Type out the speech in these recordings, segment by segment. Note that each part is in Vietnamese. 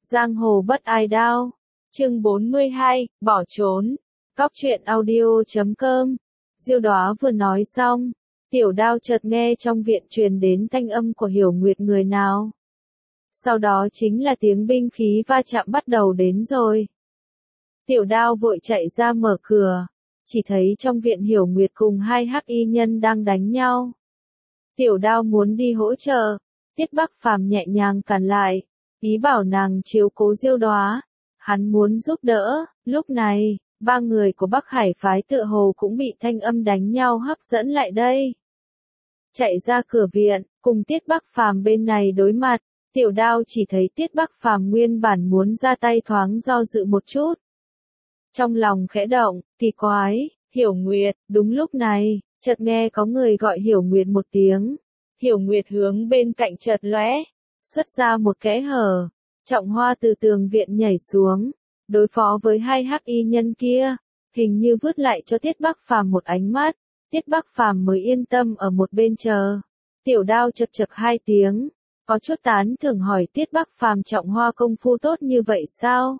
Giang hồ bất ai đao. Chương 42, bỏ trốn. Cóc truyện audio.com. Diêu Đóa vừa nói xong, Tiểu Đao chợt nghe trong viện truyền đến thanh âm của Hiểu Nguyệt người nào. Sau đó chính là tiếng binh khí va chạm bắt đầu đến rồi. Tiểu Đao vội chạy ra mở cửa, chỉ thấy trong viện Hiểu Nguyệt cùng hai hắc y nhân đang đánh nhau. Tiểu Đao muốn đi hỗ trợ, Tiết Bắc Phàm nhẹ nhàng cản lại, ý bảo nàng chiếu cố Diêu Đóa. Hắn muốn giúp đỡ. Lúc này, ba người của Bắc Hải phái tựa hồ cũng bị thanh âm đánh nhau hấp dẫn lại đây. Chạy ra cửa viện, cùng Tiết Bắc Phàm bên này đối mặt, Tiểu Đao chỉ thấy Tiết Bắc Phàm nguyên bản muốn ra tay thoáng do dự một chút. Trong lòng khẽ động, kỳ quái, Hiểu Nguyệt. Đúng lúc này, chợt nghe có người gọi Hiểu Nguyệt một tiếng. Hiểu Nguyệt hướng bên cạnh chợt lóe, xuất ra một kẽ hở. Trọng Hoa từ tường viện nhảy xuống, đối phó với hai hắc y nhân kia, hình như vứt lại cho Tiết Bắc Phàm một ánh mắt. Tiết Bắc Phàm mới yên tâm ở một bên chờ. Tiểu Đao chật chật hai tiếng, có chút tán thưởng hỏi Tiết Bắc Phàm Trọng Hoa công phu tốt như vậy sao?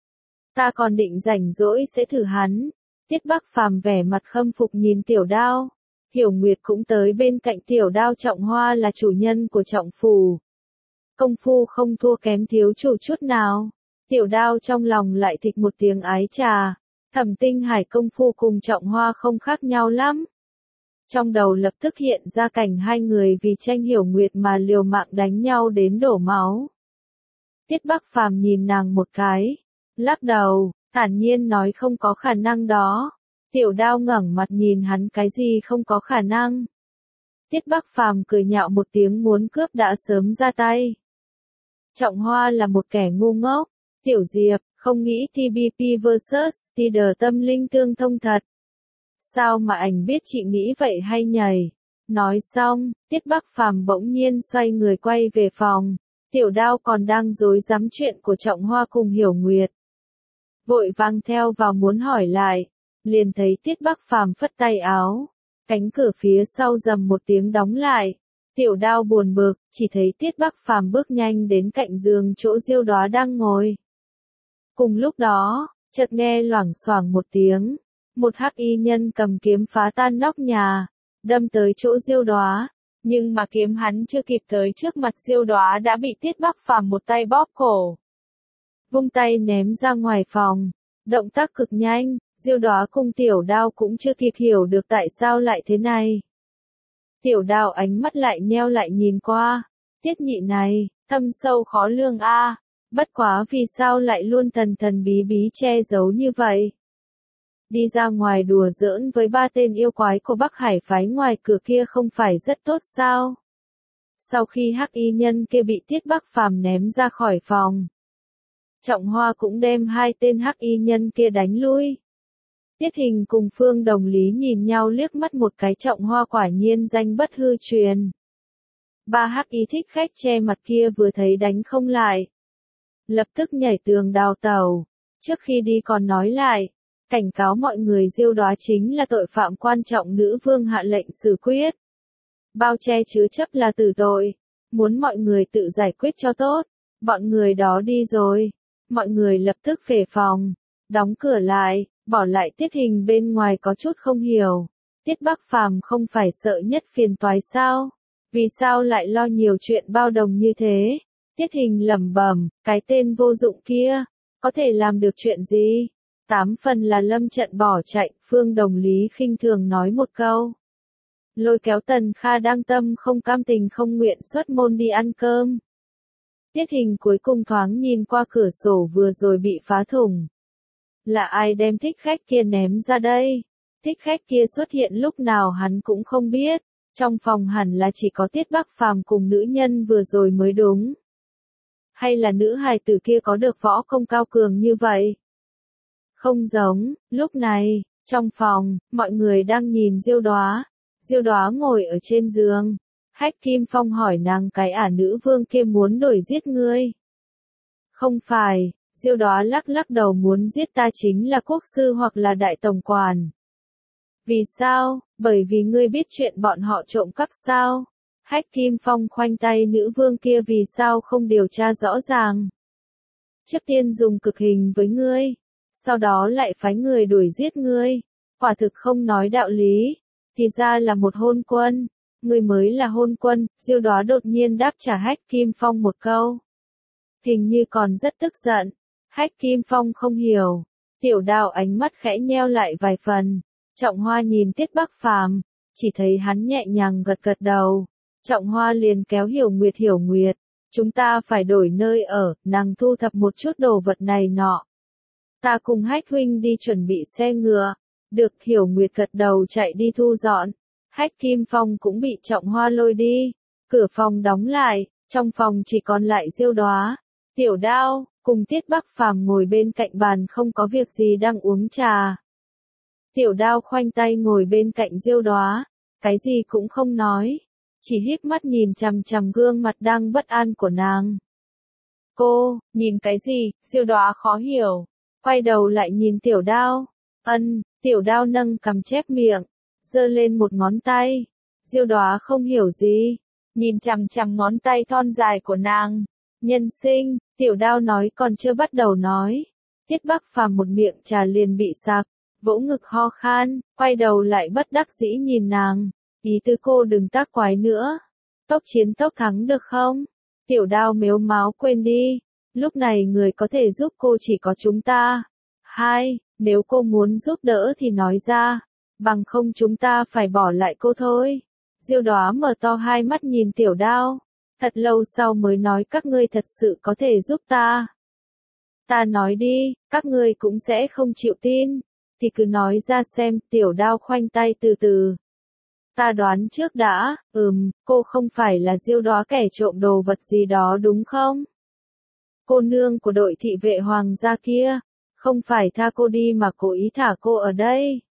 Ta còn định rảnh rỗi sẽ thử hắn. Tiết Bắc Phàm vẻ mặt khâm phục nhìn Tiểu Đao. Hiểu Nguyệt cũng tới bên cạnh Tiểu Đao. Trọng Hoa là chủ nhân của Trọng phủ, công phu không thua kém thiếu chủ chút nào. Tiểu Đao trong lòng lại thịch một tiếng ái trà. Thẩm Tinh Hải công phu cùng Trọng Hoa không khác nhau lắm. Trong đầu lập tức hiện ra cảnh hai người vì tranh Hiểu Nguyệt mà liều mạng đánh nhau đến đổ máu. Tiết Bắc Phàm nhìn nàng một cái, lắc đầu, thản nhiên nói không có khả năng đó. Tiểu Đao ngẩng mặt nhìn hắn, cái gì không có khả năng? Tiết Bắc Phàm cười nhạo một tiếng, muốn cướp đã sớm ra tay. Trọng Hoa là một kẻ ngu ngốc. Tiểu Diệp, không nghĩ TBP vs. Tider tâm linh tương thông thật. Sao mà ảnh biết chị nghĩ vậy hay nhảy? Nói xong, Tiết Bắc Phàm bỗng nhiên xoay người quay về phòng. Tiểu Đao còn đang rối rắm chuyện của Trọng Hoa cùng Hiểu Nguyệt. Vội vàng theo vào muốn hỏi lại, liền thấy Tiết Bắc Phàm phất tay áo. Cánh cửa phía sau rầm một tiếng đóng lại. Tiểu Đao buồn bực, chỉ thấy Tiết Bắc Phàm bước nhanh đến cạnh giường chỗ Diêu Đóa đang ngồi. Cùng lúc đó, chợt nghe loảng xoảng một tiếng, một hắc y nhân cầm kiếm phá tan nóc nhà, đâm tới chỗ Diêu Đóa, nhưng mà kiếm hắn chưa kịp tới trước mặt Diêu Đóa đã bị Tiết Bắc Phàm một tay bóp cổ, vung tay ném ra ngoài phòng. Động tác cực nhanh, Diêu Đóa cùng Tiểu Đao cũng chưa kịp hiểu được tại sao lại thế này. Tiểu Đao ánh mắt lại nheo lại nhìn qua, Tiết nhị này, thâm sâu khó lường a, bất quá vì sao lại luôn thần thần bí bí che giấu như vậy? Đi ra ngoài đùa giỡn với ba tên yêu quái của Bắc Hải phái ngoài cửa kia không phải rất tốt sao? Sau khi hắc y nhân kia bị Tiết Bắc Phàm ném ra khỏi phòng, Trọng Hoa cũng đem hai tên hắc y nhân kia đánh lui. Tiết Hình cùng Phương Đồng Lý nhìn nhau liếc mắt một cái, Trọng Hoa quả nhiên danh bất hư truyền. Ba hắc y thích khách che mặt kia vừa thấy đánh không lại, lập tức nhảy tường đào tẩu. Trước khi đi còn nói lại, cảnh cáo mọi người Diêu Đóa chính là tội phạm quan trọng, nữ vương hạ lệnh xử quyết. Bao che chứa chấp là tử tội, muốn mọi người tự giải quyết cho tốt. Bọn người đó đi rồi, mọi người lập tức về phòng, đóng cửa lại, bỏ lại Tiết Hình bên ngoài có chút không hiểu. Tiết Bắc Phàm không phải sợ nhất phiền toái sao? Vì sao lại lo nhiều chuyện bao đồng như thế? Tiết Hình lẩm bẩm, cái tên vô dụng kia, có thể làm được chuyện gì? 8 phần là lâm trận bỏ chạy. Phương Đồng Lý khinh thường nói một câu, lôi kéo Tần Kha đang tâm không cam tình không nguyện xuất môn đi ăn cơm. Tiết Hình cuối cùng thoáng nhìn qua cửa sổ vừa rồi bị phá thủng. Là ai đem thích khách kia ném ra đây? Thích khách kia xuất hiện lúc nào hắn cũng không biết. Trong phòng hẳn là chỉ có Tiết Bắc Phàm cùng nữ nhân vừa rồi mới đúng. Hay là nữ hài tử kia có được võ công cao cường như vậy? Không giống. Lúc này, trong phòng, mọi người đang nhìn Diêu Đóa. Diêu Đóa ngồi ở trên giường. Hách Kim Phong hỏi nàng, cái nữ vương kia muốn đuổi giết ngươi? Không phải. Diêu Đóa lắc lắc đầu, muốn giết ta chính là quốc sư hoặc là đại tổng quản. Vì sao? Bởi vì ngươi biết chuyện bọn họ trộm cắp sao? Hách Kim Phong khoanh tay, nữ vương kia vì sao không điều tra rõ ràng? Trước tiên dùng cực hình với ngươi, sau đó lại phái người đuổi giết ngươi, quả thực không nói đạo lý, thì ra là một hôn quân, ngươi mới là hôn quân, Diêu Đóa đột nhiên đáp trả Hách Kim Phong một câu. Hình như còn rất tức giận, Hách Kim Phong không hiểu, Tiểu Đao ánh mắt khẽ nheo lại vài phần, Trọng Hoa nhìn Tiết Bắc Phàm, chỉ thấy hắn nhẹ nhàng gật gật đầu, Trọng Hoa liền kéo Hiểu Nguyệt, chúng ta phải đổi nơi ở, nàng thu thập một chút đồ vật này nọ. Ta cùng Hách huynh đi chuẩn bị xe ngựa. Được, Hiểu Nguyệt gật đầu chạy đi thu dọn. Hách Kim Phong cũng bị Trọng Hoa lôi đi. Cửa phòng đóng lại, trong phòng chỉ còn lại Diêu Đóa, Tiểu Đao, cùng Tiết Bắc Phàm ngồi bên cạnh bàn không có việc gì đang uống trà. Tiểu Đao khoanh tay ngồi bên cạnh Diêu Đóa, cái gì cũng không nói, chỉ híp mắt nhìn chằm chằm gương mặt đang bất an của nàng. Cô, nhìn cái gì? Diêu Đóa khó hiểu, quay đầu lại nhìn Tiểu Đao. Tiểu Đao nâng cằm chép miệng, giơ lên một ngón tay. Diêu Đóa không hiểu gì, nhìn chằm chằm ngón tay thon dài của nàng. Nhân sinh, Tiểu Đao nói còn chưa bắt đầu nói. Tiết Bắc Phàm một miệng trà liền bị sặc, vỗ ngực ho khan, quay đầu lại bất đắc dĩ nhìn nàng. Ý tứ cô đừng tác quái nữa. Tốc chiến tốc thắng được không? Tiểu Đao mếu máo quên đi. Lúc này người có thể giúp cô chỉ có chúng ta. Nếu cô muốn giúp đỡ thì nói ra. Bằng không chúng ta phải bỏ lại cô thôi. Diêu Đóa mở to hai mắt nhìn Tiểu Đao. Thật lâu sau mới nói các ngươi thật sự có thể giúp ta. Ta nói đi, các ngươi cũng sẽ không chịu tin. Thì cứ nói ra xem, Tiểu Đao khoanh tay từ từ. Ta đoán trước đã, cô không phải là Diêu Đóa kẻ trộm đồ vật gì đó đúng không? Cô nương của đội thị vệ hoàng gia kia, không phải tha cô đi mà cố ý thả cô ở đây.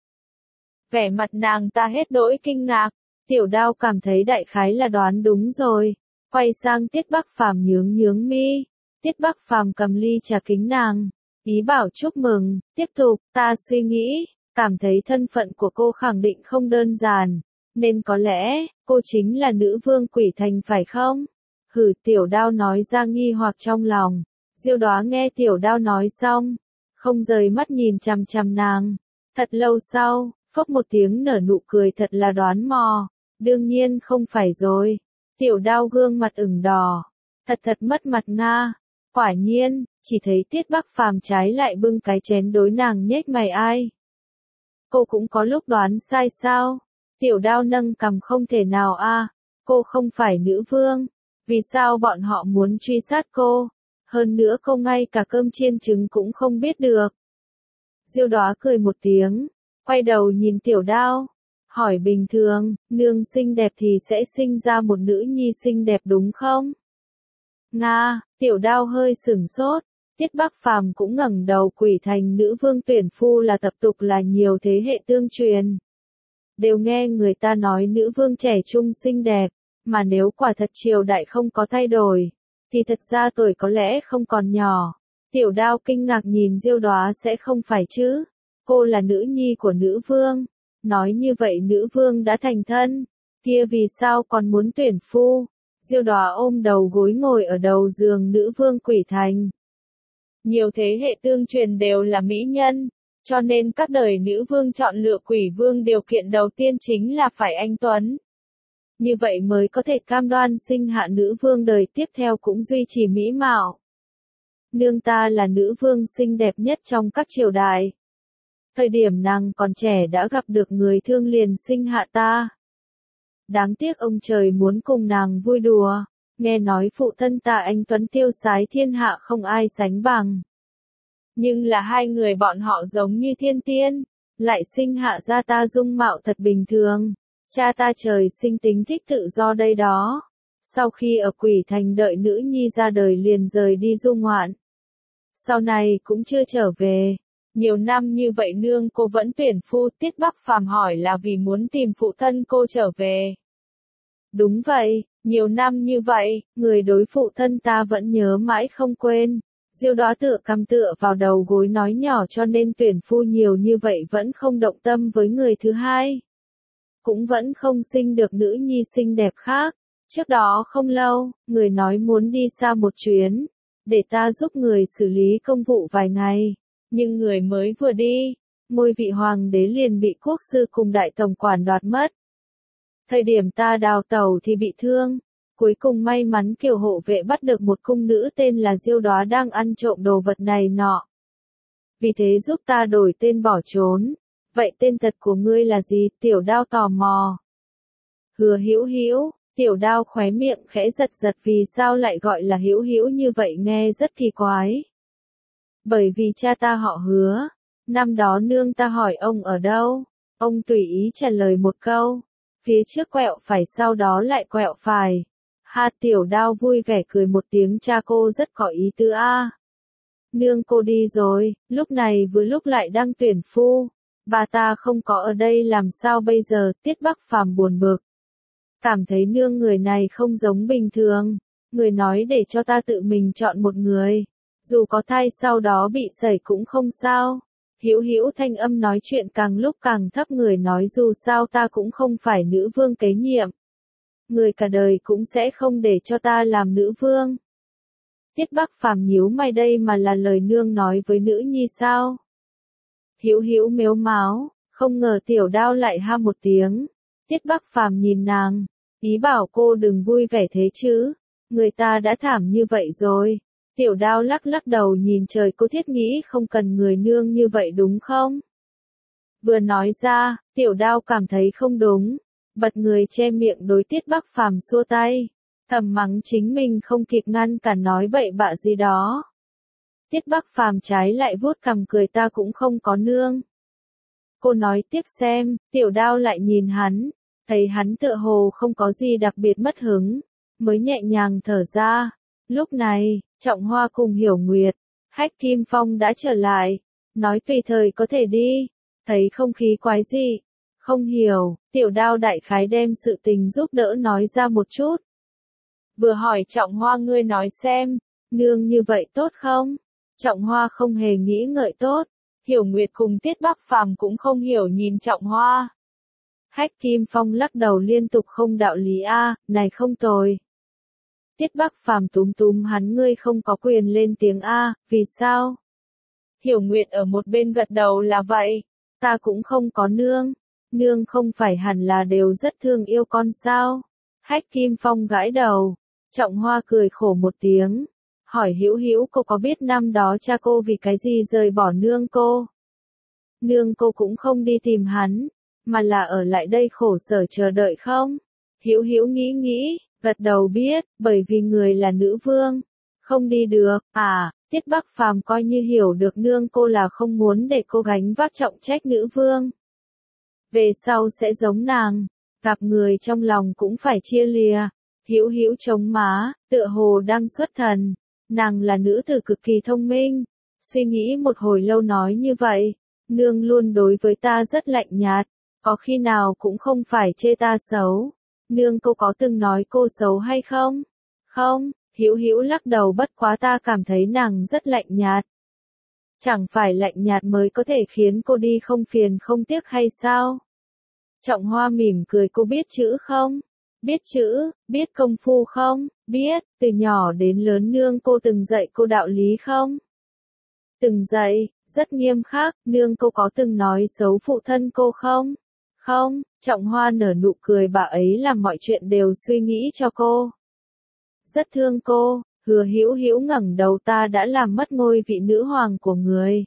Vẻ mặt nàng ta hết đỗi kinh ngạc, Tiểu Đao cảm thấy đại khái là đoán đúng rồi, quay sang Tiết Bắc Phàm nhướng mi. Tiết Bắc Phàm cầm ly trà kính nàng, ý bảo chúc mừng, tiếp tục, ta suy nghĩ, cảm thấy thân phận của cô khẳng định không đơn giản. Nên có lẽ, cô chính là nữ vương Quỷ Thành phải không? Tiểu Đao nói ra nghi hoặc trong lòng. Diêu Đóa nghe Tiểu Đao nói xong, không rời mắt nhìn chằm chằm nàng. Thật lâu sau, phốc một tiếng nở nụ cười thật là đoán mò. Đương nhiên không phải rồi. Tiểu Đao gương mặt ửng đỏ. Thật mất mặt nga. Quả nhiên, chỉ thấy Tiết Bắc Phàm trái lại bưng cái chén đối nàng nhếch mày ai. Cô cũng có lúc đoán sai sao? Tiểu Đao nâng cằm không thể nào cô không phải nữ vương, vì sao bọn họ muốn truy sát cô, hơn nữa cô ngay cả cơm chiên trứng cũng không biết được. Diêu Đóa cười một tiếng, quay đầu nhìn Tiểu Đao, hỏi bình thường, nương xinh đẹp thì sẽ sinh ra một nữ nhi xinh đẹp đúng không? Nga, Tiểu Đao hơi sửng sốt, Tiết Bắc Phàm cũng ngẩng đầu. Quỷ Thành nữ vương tuyển phu là tập tục là nhiều thế hệ tương truyền. Đều nghe người ta nói nữ vương trẻ trung xinh đẹp, mà nếu quả thật triều đại không có thay đổi, thì thật ra tuổi có lẽ không còn nhỏ. Tiểu Đao kinh ngạc nhìn Diêu Đóa sẽ không phải chứ, cô là nữ nhi của nữ vương, nói như vậy nữ vương đã thành thân, kia vì sao còn muốn tuyển phu? Diêu Đóa ôm đầu gối ngồi ở đầu giường nữ vương Quỷ Thành. Nhiều thế hệ tương truyền đều là mỹ nhân. Cho nên các đời nữ vương chọn lựa quỷ vương điều kiện đầu tiên chính là phải anh tuấn. Như vậy mới có thể cam đoan sinh hạ nữ vương đời tiếp theo cũng duy trì mỹ mạo. Nương ta là nữ vương xinh đẹp nhất trong các triều đại. Thời điểm nàng còn trẻ đã gặp được người thương liền sinh hạ ta. Đáng tiếc ông trời muốn cùng nàng vui đùa, nghe nói phụ thân ta anh tuấn tiêu sái thiên hạ không ai sánh bằng. Nhưng là hai người bọn họ giống như thiên tiên, lại sinh hạ ra ta dung mạo thật bình thường. Cha ta trời sinh tính thích tự do đây đó. Sau khi ở Quỷ Thành đợi nữ nhi ra đời liền rời đi du ngoạn. Sau này cũng chưa trở về. Nhiều năm như vậy nương cô vẫn tuyển phu. Tiết Bắc Phàm hỏi là vì muốn tìm phụ thân cô trở về. Đúng vậy, nhiều năm như vậy, người đối phụ thân ta vẫn nhớ mãi không quên. Diêu Đóa tựa cằm tựa vào đầu gối nói nhỏ cho nên tuyển phu nhiều như vậy vẫn không động tâm với người thứ hai. Cũng vẫn không sinh được nữ nhi xinh đẹp khác. Trước đó không lâu, người nói muốn đi xa một chuyến. để ta giúp người xử lý công vụ vài ngày. Nhưng người mới vừa đi, ngôi vị hoàng đế liền bị quốc sư cùng đại tổng quản đoạt mất. Thời điểm ta đào tẩu thì bị thương, cuối cùng may mắn Kiều hộ vệ bắt được một cung nữ tên là Diêu Đóa đang ăn trộm đồ vật này nọ. Vì thế giúp ta đổi tên bỏ trốn. Vậy tên thật của ngươi là gì? Tiểu Đao tò mò. Hứa Hữu Hữu. Tiểu Đao khóe miệng khẽ giật giật, vì sao lại gọi là Hữu Hữu như vậy, nghe rất kỳ quái. Bởi vì cha ta họ Hứa. Năm đó nương ta hỏi ông ở đâu, ông tùy ý trả lời một câu, phía trước quẹo phải sau đó lại quẹo phải. Ha, Tiểu Đao vui vẻ cười một tiếng, cha cô rất có ý tứ a. Nương cô đi rồi, lúc này vừa lúc lại đang tuyển phu, bà ta không có ở đây làm sao bây giờ? Tiết Bắc Phàm buồn bực. Cảm thấy nương người này không giống bình thường, người nói để cho ta tự mình chọn một người, dù có thai sau đó bị sẩy cũng không sao. Hữu Hữu thanh âm nói chuyện càng lúc càng thấp, người nói dù sao ta cũng không phải nữ vương kế nhiệm. Người cả đời cũng sẽ không để cho ta làm nữ vương. Tiết Bắc Phàm nhíu mày, đây mà là lời nương nói với nữ nhi sao? Hữu Hữu mếu máo, không ngờ Tiểu Đao lại ha một tiếng. Tiết Bắc Phàm nhìn nàng, ý bảo cô đừng vui vẻ thế chứ, người ta đã thảm như vậy rồi. Tiểu Đao lắc lắc đầu nhìn trời, cô thiết nghĩ không cần người nương như vậy đúng không? Vừa nói ra, Tiểu Đao cảm thấy không đúng, bật người che miệng đối Tiết Bắc Phàm xua tay, thầm mắng chính mình không kịp ngăn cản nói bậy bạ gì đó. Tiết Bắc Phàm trái lại vuốt cằm cười, ta cũng không có nương. Cô nói tiếp xem. Tiểu Đao lại nhìn hắn, thấy hắn tựa hồ không có gì đặc biệt mất hứng, mới nhẹ nhàng thở ra. Lúc này, Trọng Hoa cùng Hiểu Nguyệt, Hách Kim Phong đã trở lại, nói tùy thời có thể đi. Thấy không khí quái dị, không hiểu, Tiểu Đao đại khái đem sự tình giúp đỡ nói ra một chút. Vừa hỏi Trọng Hoa, ngươi nói xem, nương như vậy tốt không? Trọng Hoa không hề nghĩ ngợi tốt. Hiểu Nguyệt cùng Tiết Bắc Phàm cũng không hiểu nhìn Trọng Hoa. Hách Kim Phong lắc đầu liên tục, không đạo lý a, này không tồi. Tiết Bắc Phàm túm túm hắn, ngươi không có quyền lên tiếng a, vì sao? Hiểu Nguyệt ở một bên gật đầu, là vậy, ta cũng không có nương. Nương không phải hẳn là đều rất thương yêu con sao? Hách Kim Phong gãi đầu. Trọng Hoa cười khổ một tiếng, hỏi Hữu Hữu, cô có biết năm đó cha cô vì cái gì rời bỏ nương cô? Nương cô cũng không đi tìm hắn, mà là ở lại đây khổ sở chờ đợi không? Hữu Hữu nghĩ nghĩ, gật đầu biết, bởi vì người là nữ vương, không đi được. À, Tiết Bắc Phàm coi như hiểu được nương cô là không muốn để cô gánh vác trọng trách nữ vương. Về sau sẽ giống nàng, gặp người trong lòng cũng phải chia lìa. Hữu Hữu chống má, tựa hồ đang xuất thần. Nàng là nữ tử cực kỳ thông minh, suy nghĩ một hồi lâu nói như vậy, nương luôn đối với ta rất lạnh nhạt, có khi nào cũng không phải chê ta xấu. Nương cô có từng nói cô xấu hay không? Không, Hữu Hữu lắc đầu, bất quá ta cảm thấy nàng rất lạnh nhạt. Chẳng phải lạnh nhạt mới có thể khiến cô đi không phiền không tiếc hay sao? Trọng Hoa mỉm cười, cô biết chữ không? Biết chữ, biết công phu không? Biết, từ nhỏ đến lớn nương cô từng dạy cô đạo lý không? Từng dạy, rất nghiêm khắc. Nương cô có từng nói xấu phụ thân cô không? Không. Trọng Hoa nở nụ cười, bà ấy làm mọi chuyện đều suy nghĩ cho cô. Rất thương cô. Hứa Hữu Hữu ngẩng đầu, ta đã làm mất ngôi vị nữ hoàng của người.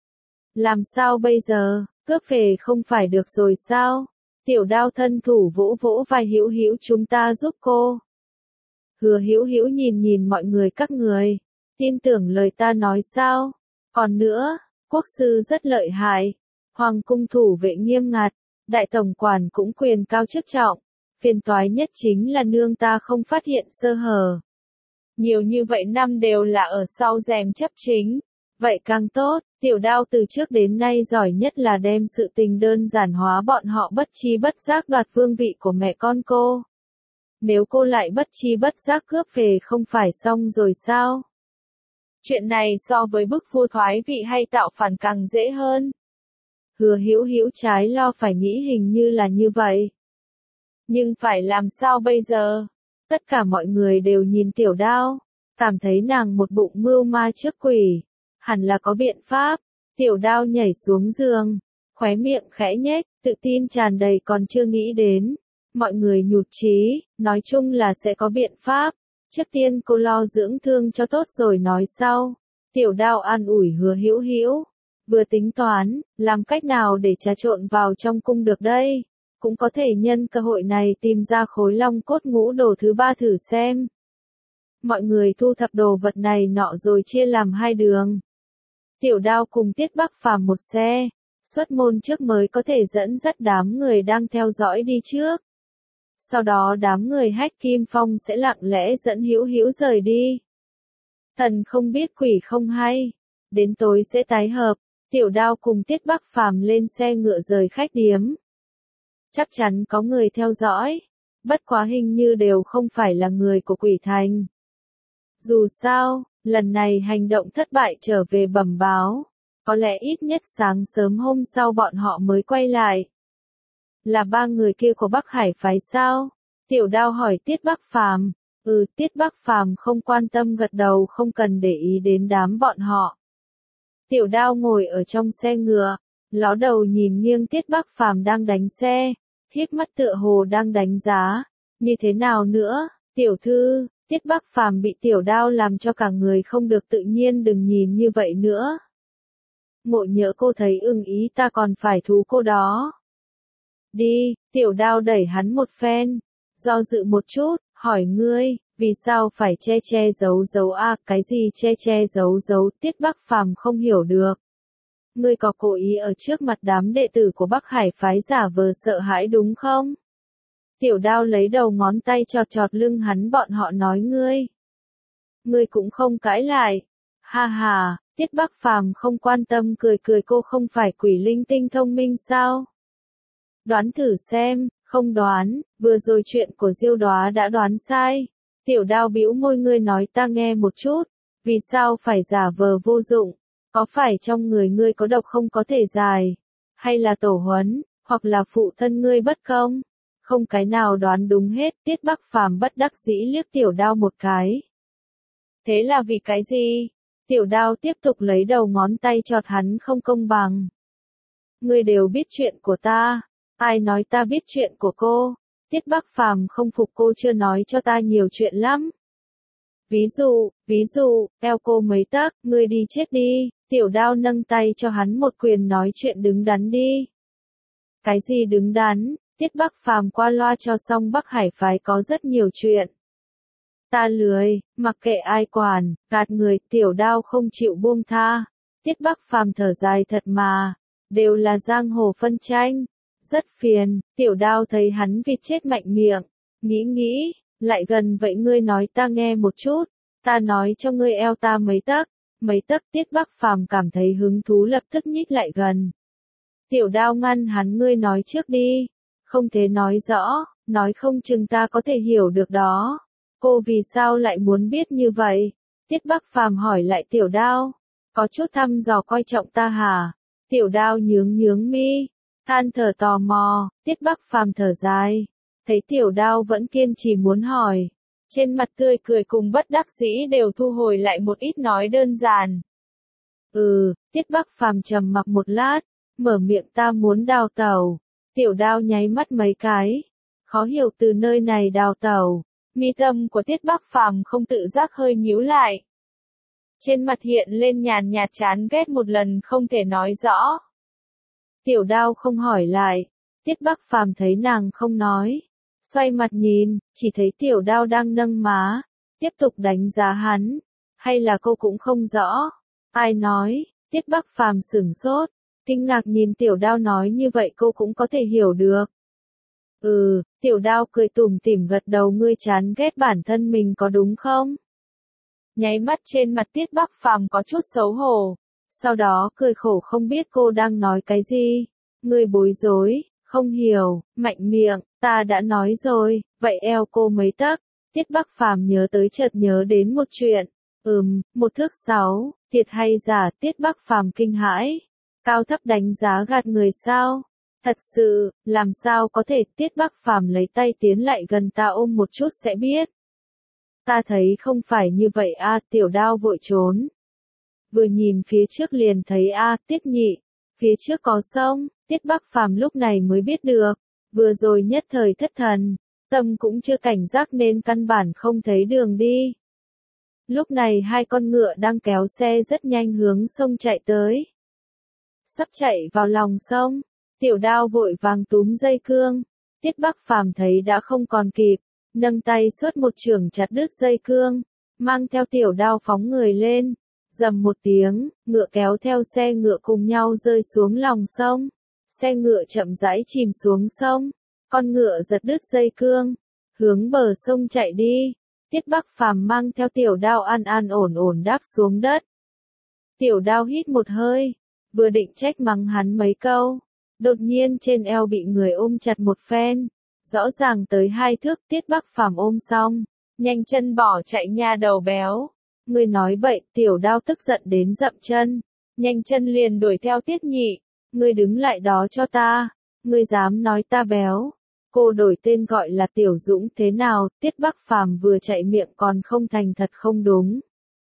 Làm sao bây giờ, cướp về không phải được rồi sao? Tiểu Đao thân thủ vỗ vỗ vai Hữu Hữu, chúng ta giúp cô. Hứa Hữu Hữu nhìn nhìn mọi người, các người tin tưởng lời ta nói sao? Còn nữa, quốc sư rất lợi hại, hoàng cung thủ vệ nghiêm ngặt, đại tổng quản cũng quyền cao chức trọng, phiền toái nhất chính là nương ta không phát hiện sơ hở. Nhiều như vậy năm đều là ở sau rèm chấp chính, vậy càng tốt. Tiểu Đao từ trước đến nay giỏi nhất là đem sự tình đơn giản hóa, bọn họ bất chi bất giác đoạt vương vị của mẹ con cô. Nếu cô lại bất chi bất giác cướp về không phải xong rồi sao? Chuyện này so với bức vua thoái vị hay tạo phản càng dễ hơn. Hứa Hữu Hữu trái lo phải nghĩ, hình như là như vậy. Nhưng phải làm sao bây giờ? Tất cả mọi người đều nhìn Tiểu Đao. cảm thấy nàng một bụng mưu ma trước quỷ, hẳn là có biện pháp. Tiểu Đao nhảy xuống giường, khóe miệng khẽ nhếch, tự tin tràn đầy còn chưa nghĩ đến. Mọi người nhụt chí, nói chung là sẽ có biện pháp. Trước tiên cô lo dưỡng thương cho tốt rồi nói sau. Tiểu Đao an ủi Hứa Hữu Hữu, vừa tính toán, làm cách nào để trà trộn vào trong cung được đây. Cũng có thể nhân cơ hội này tìm ra khối long cốt ngũ đồ thứ 3 thử xem. Mọi người thu thập đồ vật này nọ rồi chia làm 2 đường. Tiểu Đao cùng Tiết Bắc Phàm một xe, xuất môn trước mới có thể dẫn dắt đám người đang theo dõi đi trước. Sau đó đám người Hách Kim Phong sẽ lặng lẽ dẫn Hữu Hữu rời đi. Thần không biết quỷ không hay, đến tối sẽ tái hợp. Tiểu Đao cùng Tiết Bắc Phàm lên xe ngựa rời khách điếm. Chắc chắn có người theo dõi, bất quá hình như đều không phải là người của Quỷ Thành. Dù sao, lần này hành động thất bại trở về bẩm báo, có lẽ ít nhất sáng sớm hôm sau bọn họ mới quay lại. Là 3 người kia của Bắc Hải phái sao? Tiểu Đao hỏi Tiết Bắc Phàm. Tiết Bắc Phàm không quan tâm gật đầu, không cần để ý đến đám bọn họ. Tiểu Đao ngồi ở trong xe ngựa, ló đầu nhìn nghiêng Tiết Bắc Phàm đang đánh xe, híp mắt tựa hồ đang đánh giá. Như thế nào nữa, tiểu thư? Tiết Bắc Phàm bị Tiểu Đao làm cho cả người không được tự nhiên, đừng nhìn như vậy nữa. Ngộ nhỡ cô thấy ưng ý ta còn phải thú cô đó. Đi, Tiểu Đao đẩy hắn một phen, do dự một chút, hỏi ngươi, vì sao phải che giấu giấu cái gì che giấu giấu? Tiết Bắc Phàm không hiểu được. Ngươi có cố ý ở trước mặt đám đệ tử của Bắc Hải phái giả vờ sợ hãi đúng không? Tiểu Đao lấy đầu ngón tay chọt chọt lưng hắn, bọn họ nói ngươi cũng không cãi lại. Ha ha, Tiết Bắc Phàm không quan tâm cười cười, cô không phải quỷ linh tinh thông minh sao? Đoán thử xem. Không đoán, vừa rồi chuyện của Diêu Đóa đã đoán sai. Tiểu Đao bĩu môi, ngươi nói ta nghe một chút, vì sao phải giả vờ vô dụng? Có phải trong người ngươi có độc không có thể giải? Hay là tổ huấn, hoặc là phụ thân ngươi bất công? Không cái nào đoán đúng hết. Tiết Bắc Phàm bất đắc dĩ liếc Tiểu Đao một cái. Thế là vì cái gì? Tiểu Đao tiếp tục lấy đầu ngón tay chọt hắn, không công bằng. Ngươi đều biết chuyện của ta. Ai nói ta biết chuyện của cô? Tiết Bắc Phàm không phục, cô chưa nói cho ta nhiều chuyện lắm. Ví dụ, eo cô mấy tấc, ngươi đi chết đi. Tiểu Đao nâng tay cho hắn một quyền, nói chuyện đứng đắn đi. Cái gì đứng đắn? Tiết Bắc Phàm qua loa cho xong, Bắc Hải phái có rất nhiều chuyện. Ta lười, mặc kệ ai quản, gạt người. Tiểu Đao không chịu buông tha. Tiết Bắc Phàm thở dài, thật mà, đều là giang hồ phân tranh. Rất phiền. Tiểu Đao thấy hắn vịt chết mạnh miệng, nghĩ, lại gần vậy ngươi nói ta nghe một chút, ta nói cho ngươi eo ta mấy tấc. Tiết Bắc Phàm cảm thấy hứng thú, lập tức nhích lại gần. Tiểu Đao ngăn hắn, ngươi nói trước đi, không thể nói rõ, nói không chừng ta có thể hiểu được đó. Cô vì sao lại muốn biết như vậy? Tiết Bắc Phàm hỏi lại Tiểu Đao, có chút thăm dò coi trọng ta hả? Tiểu Đao nhướng mi, than thở tò mò. Tiết Bắc Phàm thở dài, thấy Tiểu Đao vẫn kiên trì muốn hỏi, trên mặt tươi cười cùng bất đắc dĩ đều thu hồi lại một ít, nói đơn giản. Tiết Bắc Phàm trầm mặc một lát, mở miệng, ta muốn đào tẩu. Tiểu Đao nháy mắt mấy cái, khó hiểu từ nơi này đào tẩu. Mi tâm của Tiết Bắc Phàm không tự giác hơi nhíu lại. Trên mặt hiện lên nhàn nhạt chán ghét, một lần không thể nói rõ. Tiểu Đao không hỏi lại. Tiết Bắc Phàm thấy nàng không nói, xoay mặt nhìn, chỉ thấy Tiểu Đao đang nâng má, tiếp tục đánh giá hắn. Hay là cô cũng không rõ? Ai nói? Tiết Bắc Phàm sửng sốt, kinh ngạc nhìn Tiểu Đao, nói như vậy cô cũng có thể hiểu được. Tiểu Đao cười tủm tỉm gật đầu, ngươi chán ghét bản thân mình có đúng không? Nháy mắt trên mặt Tiết Bắc Phàm có chút xấu hổ, sau đó cười khổ, không biết cô đang nói cái gì. Ngươi bối rối, không hiểu, mạnh miệng, ta đã nói rồi, vậy eo cô mấy tấc? Tiết Bắc Phàm nhớ tới, chợt nhớ đến một chuyện. 1 thước 6, thiệt hay giả? Tiết Bắc Phàm kinh hãi, cao thấp đánh giá gạt người sao? Thật sự, làm sao có thể? Tiết Bắc Phàm lấy tay tiến lại gần, ta ôm một chút sẽ biết. Ta thấy không phải như vậy a, Tiểu Đao vội trốn. Vừa nhìn phía trước liền thấy Tiết Nhị, phía trước có sông, Tiết Bắc Phàm lúc này mới biết được, vừa rồi nhất thời thất thần, tâm cũng chưa cảnh giác nên căn bản không thấy đường đi. Lúc này hai con ngựa đang kéo xe rất nhanh hướng sông chạy tới. Sắp chạy vào lòng sông, Tiểu Đao vội vàng túm dây cương, Tiết Bắc Phàm thấy đã không còn kịp, nâng tay xuất một chưởng chặt đứt dây cương, mang theo Tiểu Đao phóng người lên, rầm một tiếng, ngựa kéo theo xe ngựa cùng nhau rơi xuống lòng sông, xe ngựa chậm rãi chìm xuống sông, con ngựa giật đứt dây cương, hướng bờ sông chạy đi. Tiết Bắc Phàm mang theo Tiểu Đao an an ổn ổn đáp xuống đất. Tiểu Đao hít một hơi, vừa định trách mắng hắn mấy câu, đột nhiên trên eo bị người ôm chặt một phen, rõ ràng tới 2 thước. Tiết Bắc Phàm ôm xong, nhanh chân bỏ chạy nha đầu béo. Ngươi nói bậy, Tiểu Đao tức giận đến dậm chân, nhanh chân liền đuổi theo Tiết Nhị. Ngươi đứng lại đó cho ta, ngươi dám nói ta béo. Cô đổi tên gọi là Tiểu Dũng thế nào? Tiết Bắc Phàm vừa chạy miệng còn không thành thật không đúng.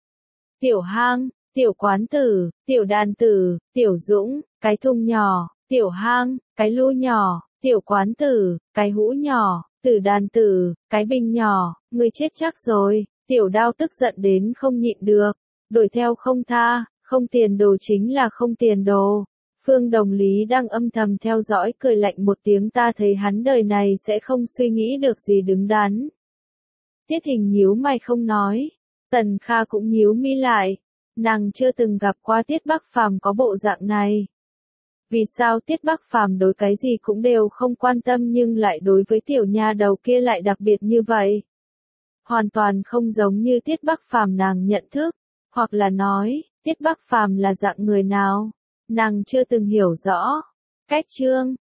Tiểu Hang, Tiểu Quán Tử, Tiểu Đàn Tử, Tiểu Dũng, cái thùng nhỏ, Tiểu Hang, cái lu nhỏ, Tiểu Quán Tử, cái hũ nhỏ, Tử Đàn Tử, cái bình nhỏ, ngươi chết chắc rồi. Tiểu Đao tức giận đến không nhịn được, đuổi theo không tha, không tiền đồ chính là không tiền đồ. Phương Đồng Lý đang âm thầm theo dõi cười lạnh một tiếng, ta thấy hắn đời này sẽ không suy nghĩ được gì đứng đắn. Tiết Hình nhíu mày không nói, Tần Kha cũng nhíu mi lại, nàng chưa từng gặp qua Tiết Bắc Phàm có bộ dạng này. Vì sao Tiết Bắc Phàm đối cái gì cũng đều không quan tâm nhưng lại đối với tiểu nha đầu kia lại đặc biệt như vậy? Hoàn toàn không giống như Tiết Bắc Phàm nàng nhận thức, hoặc là nói, Tiết Bắc Phàm là dạng người nào? Nàng chưa từng hiểu rõ. Cách chương